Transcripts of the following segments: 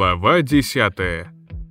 Глава 10.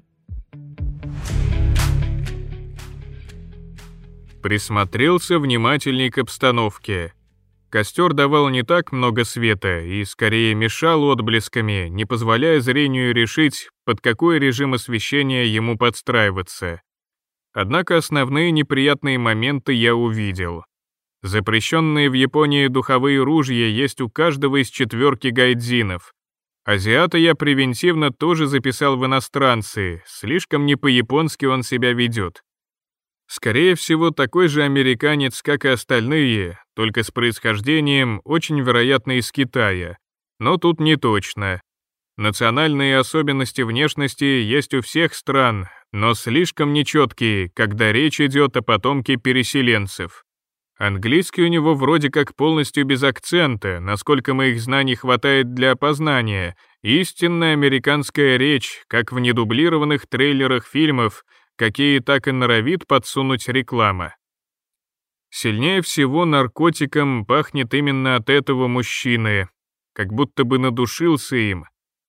Присмотрелся внимательней к обстановке. Костер давал не так много света и скорее мешал отблесками, не позволяя зрению решить, под какой режим освещения ему подстраиваться. Однако основные неприятные моменты я увидел. Запрещенные в Японии духовые ружья есть у каждого из 4 гайдзинов. Азиата я превентивно тоже записал в иностранцы, слишком не по-японски он себя ведет. Скорее всего, такой же американец, как и остальные, только с происхождением, очень вероятно, из Китая. Но тут не точно. Национальные особенности внешности есть у всех стран, но слишком нечеткие, когда речь идет о потомке переселенцев. Английский у него вроде как полностью без акцента, насколько моих знаний хватает для опознания, истинная американская речь, как в недублированных трейлерах фильмов, какие так и норовит подсунуть реклама. Сильнее всего наркотиком пахнет именно от этого мужчины, как будто бы надушился им.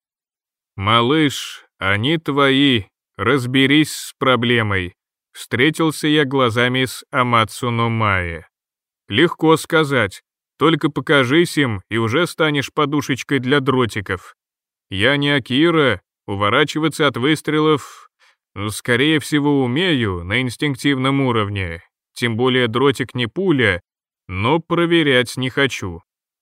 «Малыш, они твои, разберись с проблемой», встретился я глазами с Амацуно Mae. Легко сказать, только покажись им, и уже станешь подушечкой для дротиков. Я не Акира, уворачиваться от выстрелов, скорее всего, умею на инстинктивном уровне, тем более дротик не пуля, но проверять не хочу.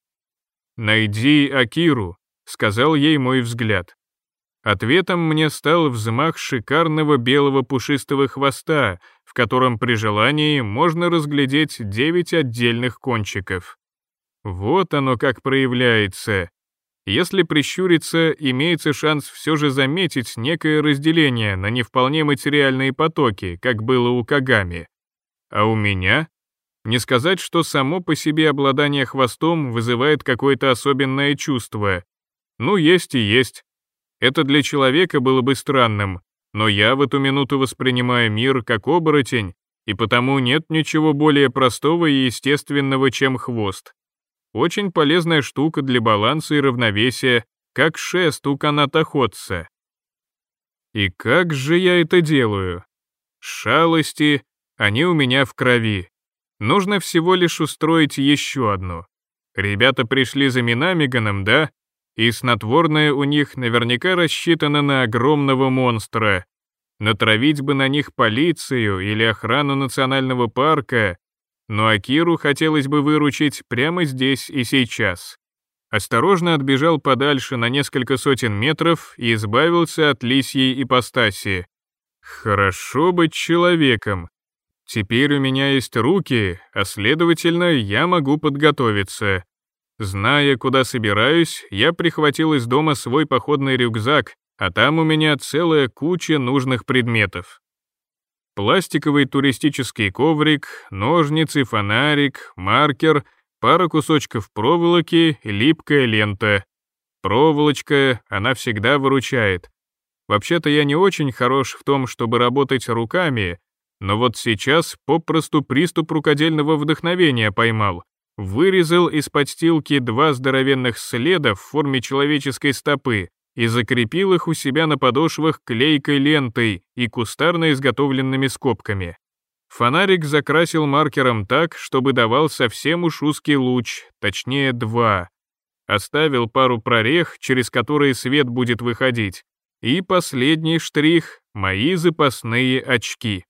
«Найди Акиру», — сказал ей мой взгляд. Ответом мне стал взмах шикарного белого пушистого хвоста, в котором при желании можно разглядеть 9 отдельных кончиков. Вот оно как проявляется. Если прищуриться, имеется шанс все же заметить некое разделение на не вполне материальные потоки, как было у Кагами. А у меня? Не сказать, что само по себе обладание хвостом вызывает какое-то особенное чувство. Ну, есть и есть. Это для человека было бы странным, но я в эту минуту воспринимаю мир как оборотень, и потому нет ничего более простого и естественного, чем хвост. Очень полезная штука для баланса и равновесия, как шест у канатоходца. И как же я это делаю? Шалости, они у меня в крови. Нужно всего лишь устроить еще одну. Ребята пришли за Минамиганом, да? И снотворное у них наверняка рассчитано на огромного монстра. Натравить бы на них полицию или охрану национального парка, но Акиру хотелось бы выручить прямо здесь и сейчас. Осторожно отбежал подальше на несколько сотен метров и избавился от лисьей ипостаси. Хорошо быть человеком. Теперь у меня есть руки, а следовательно, я могу подготовиться. Зная, куда собираюсь, я прихватил из дома свой походный рюкзак, а там у меня целая куча нужных предметов. Пластиковый туристический коврик, ножницы, фонарик, маркер, пара кусочков проволоки и липкая лента. Проволочка, она всегда выручает. Вообще-то я не очень хорош в том, чтобы работать руками, но вот сейчас попросту приступ рукодельного вдохновения поймал. Вырезал из подстилки 2 здоровенных следа в форме человеческой стопы и закрепил их у себя на подошвах клейкой лентой и кустарно изготовленными скобками. Фонарик закрасил маркером так, чтобы давал совсем уж узкий луч, точнее 2. Оставил пару прорех, через которые свет будет выходить. И последний штрих — мои запасные очки.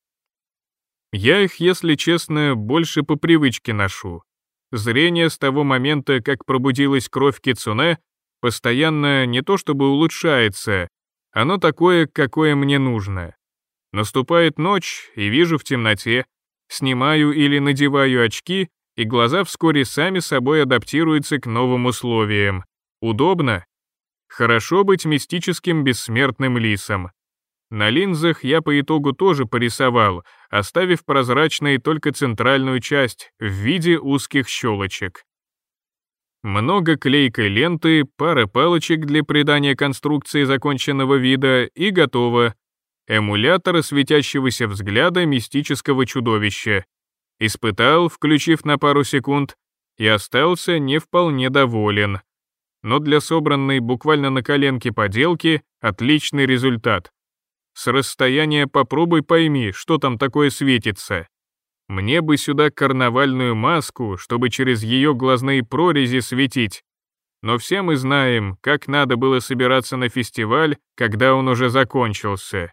Я их, если честно, больше по привычке ношу. Зрение с того момента, как пробудилась кровь кицуне, постоянно не то чтобы улучшается, оно такое, какое мне нужно. Наступает ночь, и вижу в темноте, снимаю или надеваю очки, и глаза вскоре сами собой адаптируются к новым условиям. Удобно? Хорошо быть мистическим бессмертным лисом. На линзах я по итогу тоже порисовал, оставив прозрачной только центральную часть в виде узких щелочек. Много клейкой ленты, пара палочек для придания конструкции законченного вида и готово. Эмулятор светящегося взгляда мистического чудовища. Испытал, включив на пару секунд, и остался не вполне доволен. но для собранной буквально на коленке поделки отличный результат. С расстояния попробуй пойми, что там такое светится. Мне бы сюда карнавальную маску, чтобы через ее глазные прорези светить. Но все мы знаем, как надо было собираться на фестиваль, когда он уже закончился.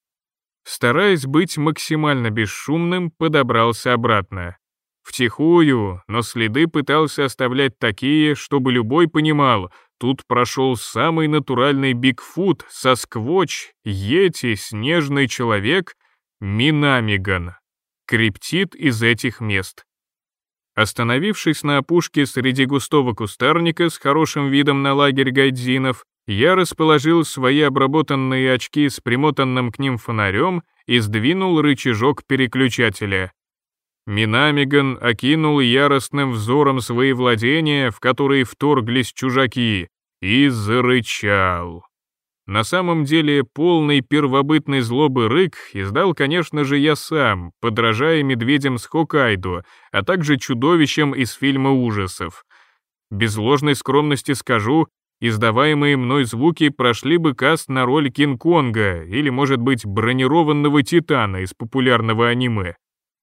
Стараясь быть максимально бесшумным, подобрался обратно. Втихую, но следы пытался оставлять такие, чтобы любой понимал, тут прошел самый натуральный Бигфут, Сасквотч, Йети, Снежный человек, Минамиган. Криптид из этих мест. Остановившись на опушке среди густого кустарника с хорошим видом на лагерь гайдзинов, я расположил свои обработанные очки с примотанным к ним фонарем и сдвинул рычажок переключателя. Минамиган окинул яростным взором свои владения, в которые вторглись чужаки, и зарычал. На самом деле полный первобытной злобы рык издал, конечно же, я сам, подражая медведям с Хоккайдо, а также чудовищам из фильма ужасов. Без ложной скромности скажу, издаваемые мной звуки прошли бы каст на роль Кинг-Конга или, может быть, бронированного Титана из популярного аниме.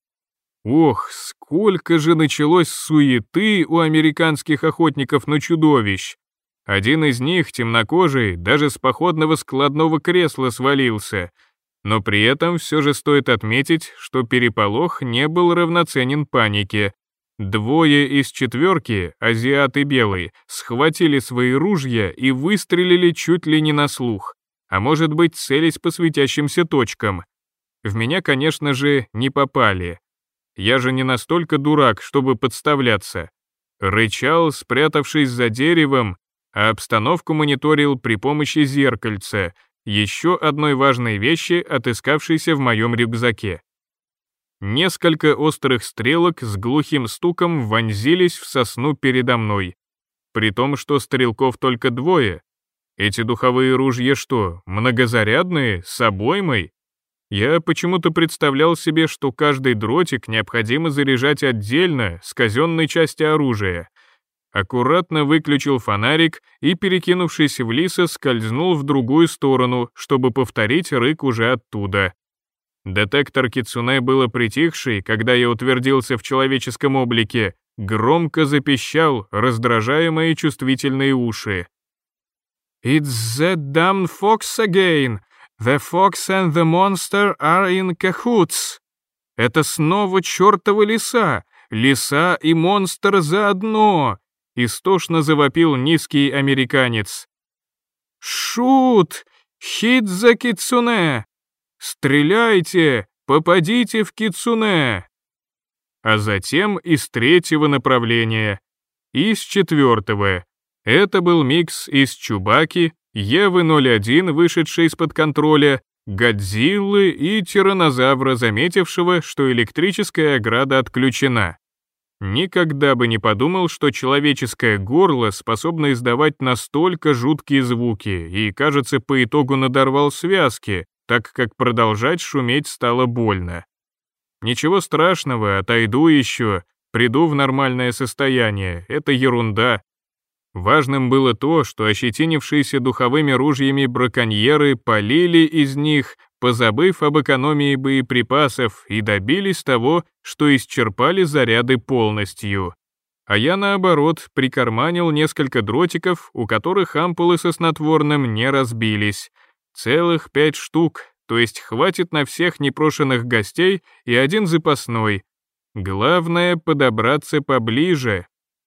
Ох, сколько же началось суеты у американских охотников на чудовищ. Один из них, темнокожий, даже с походного складного кресла свалился. Но при этом все же стоит отметить, что переполох не был равноценен панике. Двое из четверки, азиат и белый, схватили свои ружья и выстрелили чуть ли не на слух, а может быть, целясь по светящимся точкам. В меня, конечно же, не попали. Я же не настолько дурак, чтобы подставляться. Рычал, спрятавшись за деревом, а обстановку мониторил при помощи зеркальца, еще одной важной вещи, отыскавшейся в моем рюкзаке. Несколько острых стрелок с глухим стуком вонзились в сосну передо мной. При том, что стрелков только двое. Эти духовые ружья что, многозарядные, с обоймой? Я почему-то представлял себе, что каждый дротик необходимо заряжать отдельно, с казенной части оружия. Аккуратно выключил фонарик и, перекинувшись в лиса, скользнул в другую сторону, чтобы повторить рык уже оттуда. Детектор кицуне было притихший, когда я утвердился в человеческом облике, громко запищал, раздражая мои чувствительные уши. «It's that damn fox again! The fox and the monster are in cahoots!» «Это снова чертова лиса! Лиса и монстр заодно!» — истошно завопил низкий американец. «Шут! Хит за кицуне! Стреляйте! Попадите в кицуне!» А затем из третьего направления, из четвертого. Это был микс из Чубаки, Евы-01, вышедшей из-под контроля, Годзиллы и тираннозавра, заметившего, что электрическая ограда отключена. Никогда бы не подумал, что человеческое горло способно издавать настолько жуткие звуки, и, кажется, по итогу надорвал связки, так как продолжать шуметь стало больно. Ничего страшного, отойду еще, приду в нормальное состояние, это ерунда. Важным было то, что ощетинившиеся духовыми ружьями браконьеры полили из них, позабыв об экономии боеприпасов, и добились того, что исчерпали заряды полностью. А я, наоборот, прикарманил несколько дротиков, у которых ампулы со снотворным не разбились. Целых 5 штук, то есть хватит на всех непрошенных гостей и 1 запасной. Главное — подобраться поближе.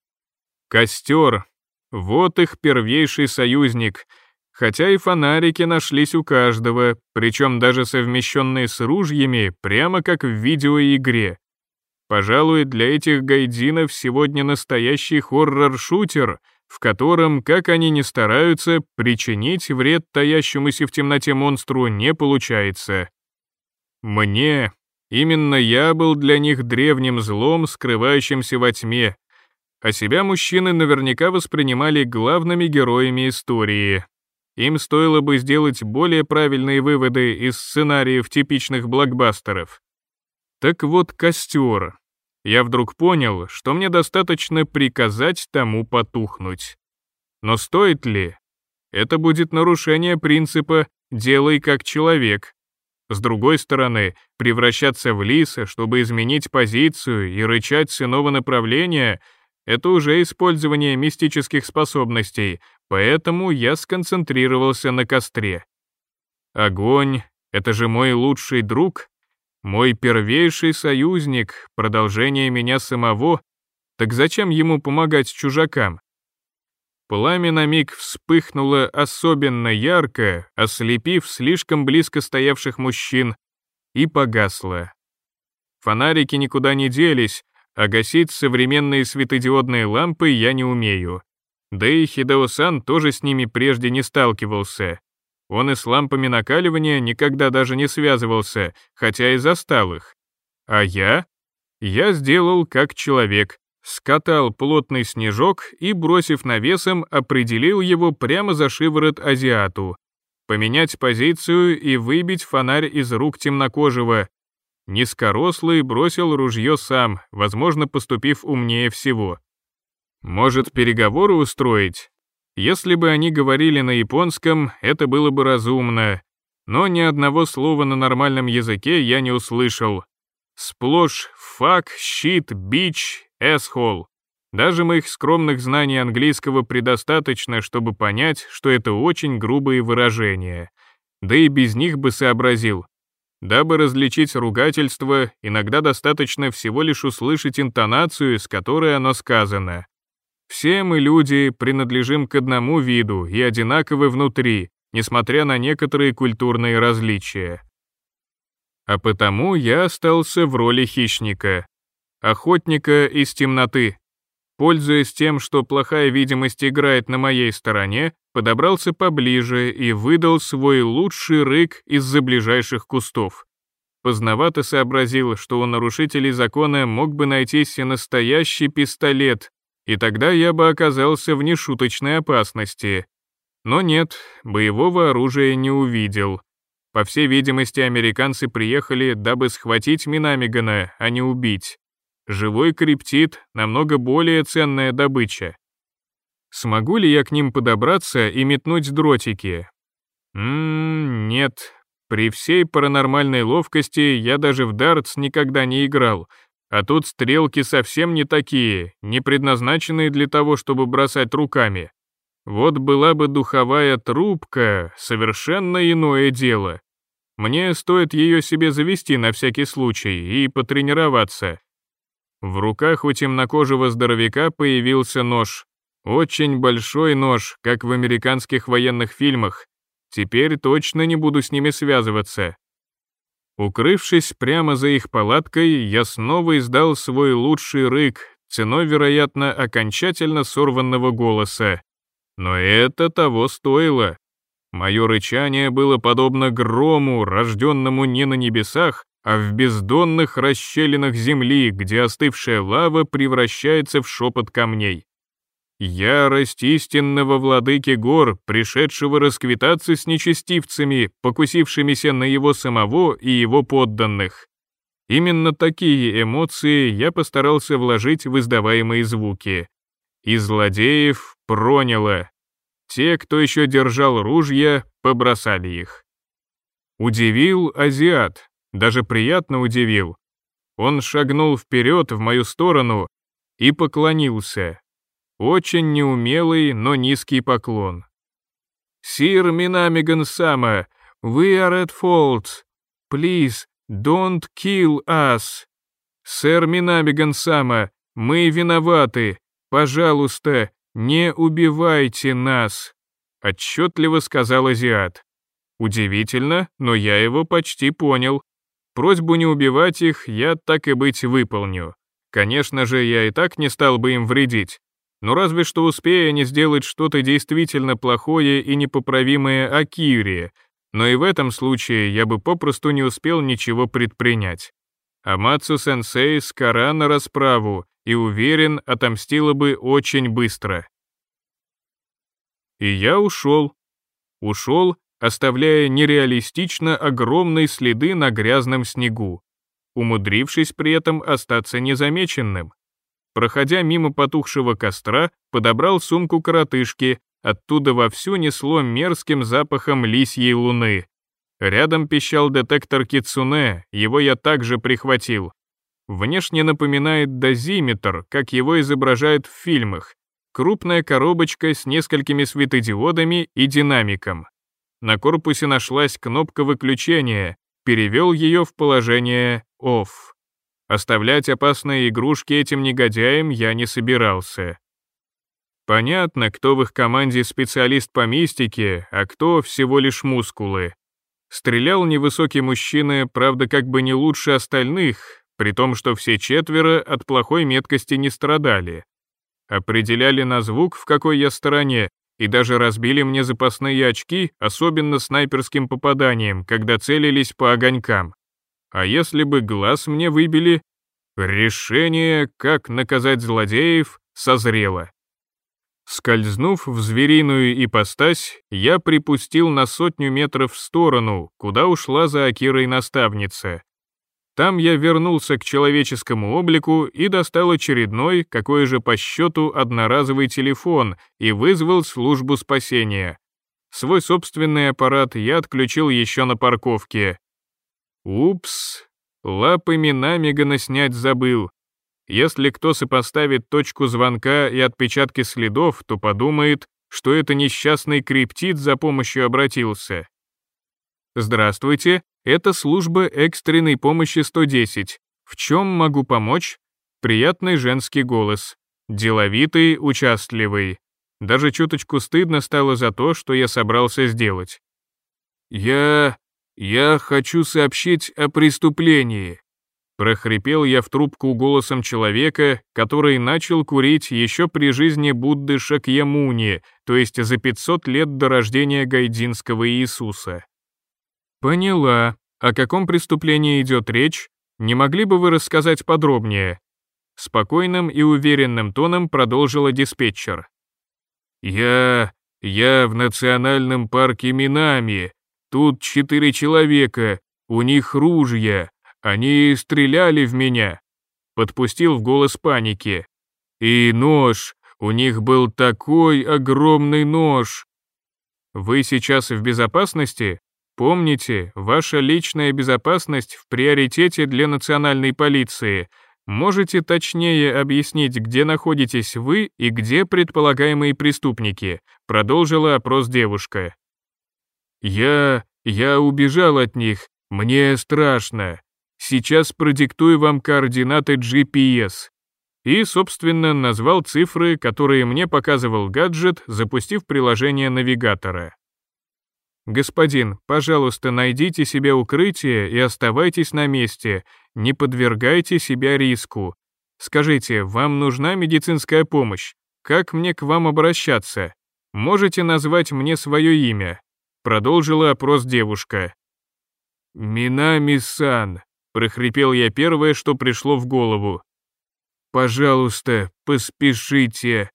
Костер. Вот их первейший союзник, хотя и фонарики нашлись у каждого, причем даже совмещенные с ружьями, прямо как в видеоигре. Пожалуй, для этих гайдзинов сегодня настоящий хоррор-шутер, в котором, как они ни стараются, причинить вред таящемуся в темноте монстру не получается. Именно я был для них древним злом, скрывающимся во тьме, а себя мужчины наверняка воспринимали главными героями истории. Им стоило бы сделать более правильные выводы из сценариев типичных блокбастеров. Так вот, костер. Я вдруг понял, что мне достаточно приказать тому потухнуть. Но стоит ли? Это будет нарушение принципа «делай как человек». С другой стороны, превращаться в лиса, чтобы изменить позицию и рычать с иного направления — это уже использование мистических способностей, поэтому я сконцентрировался на костре. Огонь — это же мой лучший друг, мой первейший союзник, продолжение меня самого, так зачем ему помогать чужакам? Пламя на миг вспыхнуло особенно ярко, ослепив слишком близко стоявших мужчин, и погасло. Фонарики никуда не делись, а гасить современные светодиодные лампы я не умею. Да и Хидео-сан тоже с ними прежде не сталкивался. Он и с лампами накаливания никогда даже не связывался, хотя и застал их. А я? Я сделал как человек. Скатал плотный снежок и, бросив навесом, определил его прямо за шиворот азиату. Поменять позицию и выбить фонарь из рук темнокожего. Низкорослый бросил ружье сам, возможно, поступив умнее всего. Может, переговоры устроить? Если бы они говорили на японском, это было бы разумно. Но ни одного слова на нормальном языке я не услышал. Сплошь fuck, shit, bitch, asshole. Даже моих скромных знаний английского предостаточно, чтобы понять, что это очень грубые выражения. Да и без них бы сообразил. Дабы различить ругательство, иногда достаточно всего лишь услышать интонацию, с которой оно сказано. Все мы, люди, принадлежим к одному виду и одинаковы внутри, несмотря на некоторые культурные различия. А потому я остался в роли хищника, охотника из темноты. Пользуясь тем, что плохая видимость играет на моей стороне, подобрался поближе и выдал свой лучший рык из-за ближайших кустов. Поздновато сообразил, что у нарушителей закона мог бы найтись и настоящий пистолет, и тогда я бы оказался в нешуточной опасности. Но нет, боевого оружия не увидел. По всей видимости, американцы приехали, дабы схватить Минамигана, а не убить. Живой криптид — намного более ценная добыча. Смогу ли я к ним подобраться и метнуть дротики? Нет. При всей паранормальной ловкости я даже в дартс никогда не играл, а тут стрелки совсем не такие, не предназначенные для того, чтобы бросать руками. Вот была бы духовая трубка, совершенно иное дело. Мне стоит ее себе завести на всякий случай и потренироваться. В руках у темнокожего здоровяка появился нож. Очень большой нож, как в американских военных фильмах. Теперь точно не буду с ними связываться. Укрывшись прямо за их палаткой, я снова издал свой лучший рык, ценой, вероятно, окончательно сорванного голоса. Но это того стоило. Мое рычание было подобно грому, рожденному не на небесах, а в бездонных расщелинах земли, где остывшая лава превращается в шепот камней. Ярость истинного владыки гор, пришедшего расквитаться с нечестивцами, покусившимися на его самого и его подданных. Именно такие эмоции я постарался вложить в издаваемые звуки. И злодеев проняло. Те, кто еще держал ружья, побросали их. Удивил азиат, даже приятно удивил. Он шагнул вперед в мою сторону и поклонился. Очень неумелый, но низкий поклон. «Сир Минамиган-сама, we are at fault. Please, don't kill us. Сэр Минамиган-сама, мы виноваты. Пожалуйста, не убивайте нас», — отчетливо сказал азиат. Удивительно, но я его почти понял. Просьбу не убивать их я так и быть выполню. Конечно же, я и так не стал бы им вредить. Но разве что успея не сделать что-то действительно плохое и непоправимое Акире, но и в этом случае я бы попросту не успел ничего предпринять. Амацу-сенсей скора на расправу и, уверен, отомстила бы очень быстро. И я ушел. Ушел, оставляя нереалистично огромные следы на грязном снегу, умудрившись при этом остаться незамеченным. Проходя мимо потухшего костра, подобрал сумку коротышки, оттуда вовсю несло мерзким запахом лисьей луны. Рядом пищал детектор кицуне, его я также прихватил. Внешне напоминает дозиметр, как его изображают в фильмах. Крупная коробочка с несколькими светодиодами и динамиком. На корпусе нашлась кнопка выключения, перевел ее в положение «off». Оставлять опасные игрушки этим негодяям я не собирался. Понятно, кто в их команде специалист по мистике, а кто всего лишь мускулы. Стрелял невысокий мужчина, правда, как бы не лучше остальных, при том, что все четверо от плохой меткости не страдали. Определяли на звук, в какой я стороне, и даже разбили мне запасные очки, особенно снайперским попаданием, когда целились по огонькам. А если бы глаз мне выбили? Решение, как наказать злодеев, созрело. Скользнув в звериную ипостась, я припустил на 100 метров в сторону, куда ушла за Акирой наставница. Там я вернулся к человеческому облику и достал очередной, какой же по счету, одноразовый телефон и вызвал службу спасения. Свой собственный аппарат я отключил еще на парковке. Упс, лапами Намигана снять забыл. Если кто сопоставит точку звонка и отпечатки следов, то подумает, что это несчастный криптид за помощью обратился. «Здравствуйте, это служба экстренной помощи 110. В чем могу помочь?» Приятный женский голос. Деловитый, участливый. Даже чуточку стыдно стало за то, что я собрался сделать. «Я хочу сообщить о преступлении», — прохрипел я в трубку голосом человека, который начал курить еще при жизни Будды Шакьямуни, то есть за 500 лет до рождения гайдинского Иисуса. «Поняла. О каком преступлении идет речь? Не могли бы вы рассказать подробнее?» Спокойным и уверенным тоном продолжила диспетчер. «Я в национальном парке Минами. Тут 4 человека, у них ружья. Они стреляли в меня», — подпустил в голос паники. «И нож, у них был такой огромный нож». «Вы сейчас в безопасности? Помните, ваша личная безопасность в приоритете для национальной полиции. Можете точнее объяснить, где находитесь вы и где предполагаемые преступники?» — продолжила опрос девушка. «Я убежал от них, мне страшно. Сейчас продиктую вам координаты GPS». И, собственно, назвал цифры, которые мне показывал гаджет, запустив приложение навигатора. «Господин, пожалуйста, найдите себе укрытие и оставайтесь на месте, не подвергайте себя риску. Скажите, вам нужна медицинская помощь? Как мне к вам обращаться? Можете назвать мне свое имя?» Продолжила опрос девушка. «Минами-сан», — прохрипел я первое, что пришло в голову. «Пожалуйста, поспешите.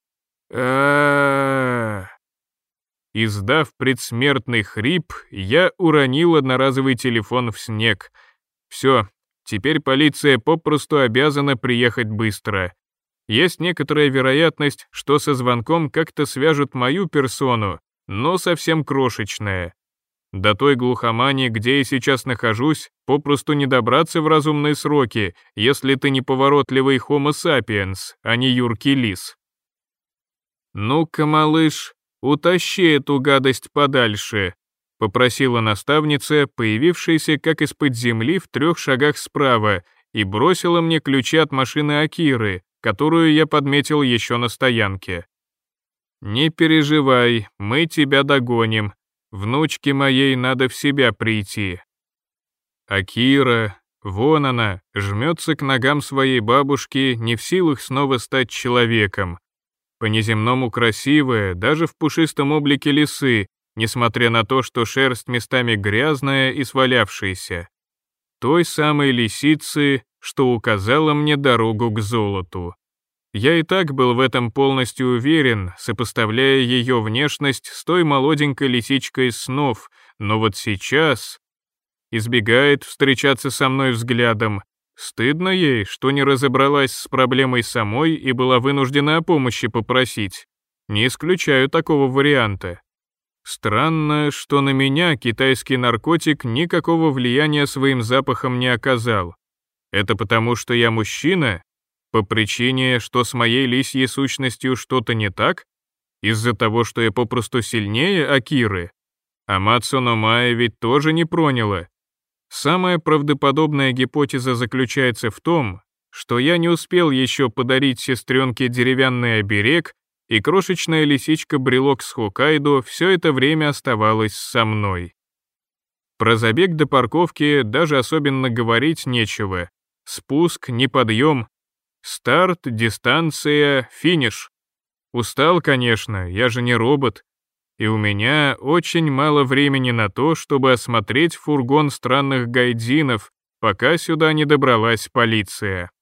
Издав предсмертный хрип, я уронил одноразовый телефон в снег. Все, теперь полиция попросту обязана приехать быстро. Есть некоторая вероятность, что со звонком как-то свяжут мою персону, но совсем крошечная. До той глухомани, где я сейчас нахожусь, попросту не добраться в разумные сроки, если ты неповоротливый Homo sapiens, а не юркий лис. «Ну-ка, малыш, утащи эту гадость подальше», — попросила наставница, появившаяся как из-под земли в 3 шагах справа, и бросила мне ключи от машины Акиры, которую я подметил еще на стоянке. «Не переживай, мы тебя догоним. Внучке моей надо в себя прийти». Акира, вон она, жмется к ногам своей бабушки, не в силах снова стать человеком. По-неземному красивая, даже в пушистом облике лисы, несмотря на то, что шерсть местами грязная и свалявшаяся. Той самой лисицы, что указала мне дорогу к золоту. Я и так был в этом полностью уверен, сопоставляя ее внешность с той молоденькой лисичкой из снов, но вот сейчас избегает встречаться со мной взглядом. Стыдно ей, что не разобралась с проблемой самой и была вынуждена о помощи попросить. Не исключаю такого варианта. Странно, что на меня китайский наркотик никакого влияния своим запахом не оказал. Это потому, что я мужчина? По причине, что с моей лисьей сущностью что-то не так? Из-за того, что я попросту сильнее Акиры? Амацу но Мая ведь тоже не проняла. Самая правдоподобная гипотеза заключается в том, что я не успел еще подарить сестренке деревянный оберег, и крошечная лисичка-брелок с Хоккайдо все это время оставалась со мной. Про забег до парковки даже особенно говорить нечего. Спуск, неподъем, старт, дистанция, финиш. Устал, конечно, я же не робот. И у меня очень мало времени на то, чтобы осмотреть фургон странных гайдзинов, пока сюда не добралась полиция.